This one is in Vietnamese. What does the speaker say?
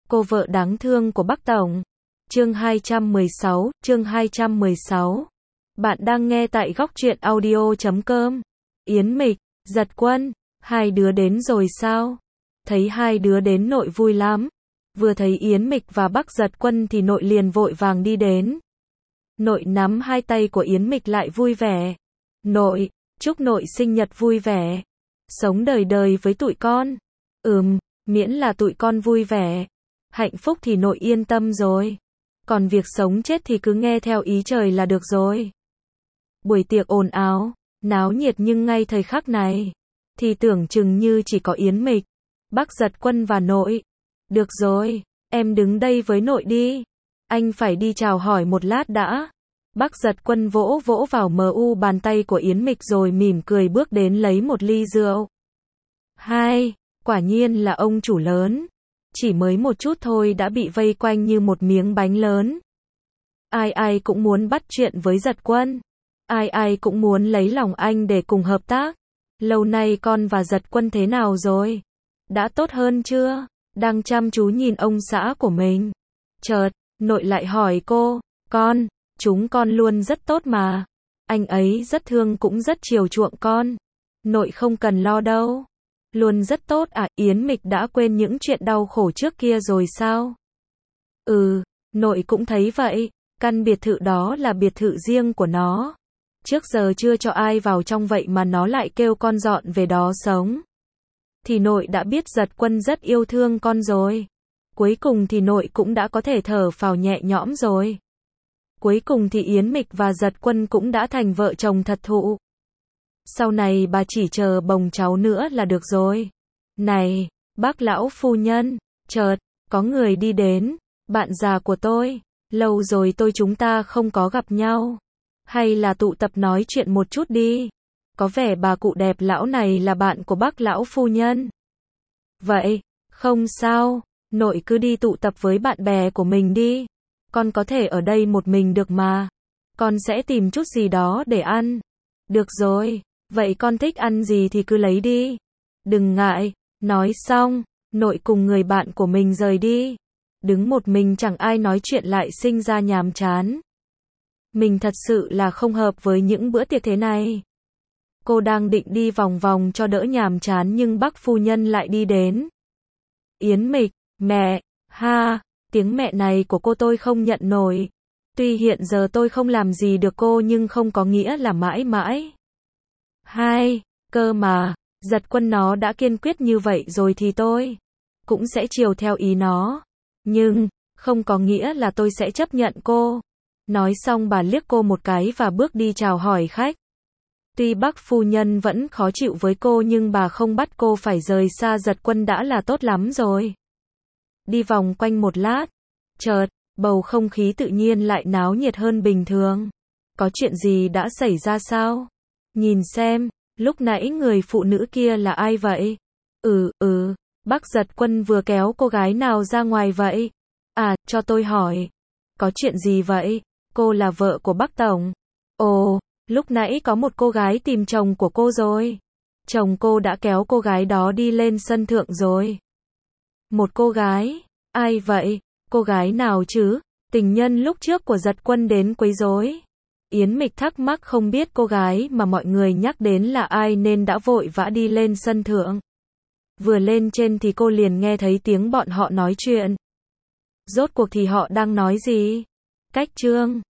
Cô vợ đáng thương của Bắc Tổng. Chương 216. Bạn đang nghe tại góc truyện audio.com. Yến Mịch, Giật Quân, hai đứa đến rồi sao? Thấy hai đứa đến nội vui lắm. Vừa thấy Yến Mịch và Bắc Giật Quân thì nội liền vội vàng đi đến. Nội nắm hai tay của Yến Mịch lại vui vẻ. Nội, chúc nội sinh nhật vui vẻ. Sống đời đời với tụi con. Miễn là tụi con vui vẻ. Hạnh phúc thì nội yên tâm rồi. Còn việc sống chết thì cứ nghe theo ý trời là được rồi. Buổi tiệc ồn ào, náo nhiệt nhưng ngay thời khắc này, thì tưởng chừng như chỉ có Yến Mịch, Bắc Giật Quân và nội. Được rồi, em đứng đây với nội đi. Anh phải đi chào hỏi một lát đã. Bắc Giật Quân vỗ vỗ vào bàn tay của Yến Mịch rồi mỉm cười bước đến lấy một ly rượu. Quả nhiên là ông chủ lớn. Chỉ mới một chút thôi đã bị vây quanh như một miếng bánh lớn. Ai cũng muốn bắt chuyện với Giật Quân. Ai cũng muốn lấy lòng anh để cùng hợp tác. Lâu nay con và Giật Quân thế nào rồi? Đã tốt hơn chưa? Đang chăm chú nhìn ông xã của mình. Chợt, nội lại hỏi cô, chúng con luôn rất tốt mà. Anh ấy rất thương cũng rất chiều chuộng con. Nội không cần lo đâu. Luôn rất tốt à? Yến Mịch đã quên những chuyện đau khổ trước kia rồi sao? Nội cũng thấy vậy. Căn biệt thự đó là biệt thự riêng của nó. Trước giờ chưa cho ai vào trong vậy mà nó lại kêu con dọn về đó sống. Thì nội đã biết Giật Quân rất yêu thương con rồi. Cuối cùng thì nội cũng đã có thể thở phào nhẹ nhõm rồi. Cuối cùng thì Yến Mịch và Giật Quân cũng đã thành vợ chồng thật thụ. Sau này bà chỉ chờ bồng cháu nữa là được rồi. Này, bác lão phu nhân, chợt, có người đi đến. Bạn già của tôi, lâu rồi chúng ta không có gặp nhau. Hay là tụ tập nói chuyện một chút đi. Có vẻ bà cụ đẹp lão này là bạn của bác lão phu nhân. Vậy, không sao, nội cứ đi tụ tập với bạn bè của mình đi. Con có thể ở đây một mình được mà. Con sẽ tìm chút gì đó để ăn. Được rồi, vậy con thích ăn gì thì cứ lấy đi. Đừng ngại. Nói xong, nội cùng người bạn của mình rời đi. Đứng một mình chẳng ai nói chuyện lại sinh ra nhàm chán. Mình thật sự là không hợp với những bữa tiệc thế này. Cô đang định đi vòng vòng cho đỡ nhàm chán nhưng bác phu nhân lại đi đến. Yến Mịch, mẹ, tiếng mẹ này của cô tôi không nhận nổi. Tuy hiện giờ tôi không làm gì được cô nhưng không có nghĩa là mãi mãi. Cơ mà, Giật Quân nó đã kiên quyết như vậy rồi thì tôi cũng sẽ chiều theo ý nó. Nhưng, không có nghĩa là tôi sẽ chấp nhận cô. Nói xong bà liếc cô một cái và bước đi chào hỏi khách. Tuy bác phu nhân vẫn khó chịu với cô nhưng bà không bắt cô phải rời xa Giật Quân đã là tốt lắm rồi. Đi vòng quanh một lát, chợt, bầu không khí tự nhiên lại náo nhiệt hơn bình thường. Có chuyện gì đã xảy ra sao? Nhìn xem, lúc nãy người phụ nữ kia là ai vậy? Bác Giật Quân vừa kéo cô gái nào ra ngoài vậy? Cho tôi hỏi. Có chuyện gì vậy? Cô là vợ của bác Tổng. Ồ, lúc nãy có một cô gái tìm chồng của cô rồi. Chồng cô đã kéo cô gái đó đi lên sân thượng rồi. Một cô gái? Ai vậy? Cô gái nào chứ? Tình nhân lúc trước của Giật Quân đến quấy rối. Yến Mịch thắc mắc không biết cô gái mà mọi người nhắc đến là ai nên đã vội vã đi lên sân thượng. Vừa lên trên thì cô liền nghe thấy tiếng bọn họ nói chuyện. Rốt cuộc thì họ đang nói gì? Cách Trương,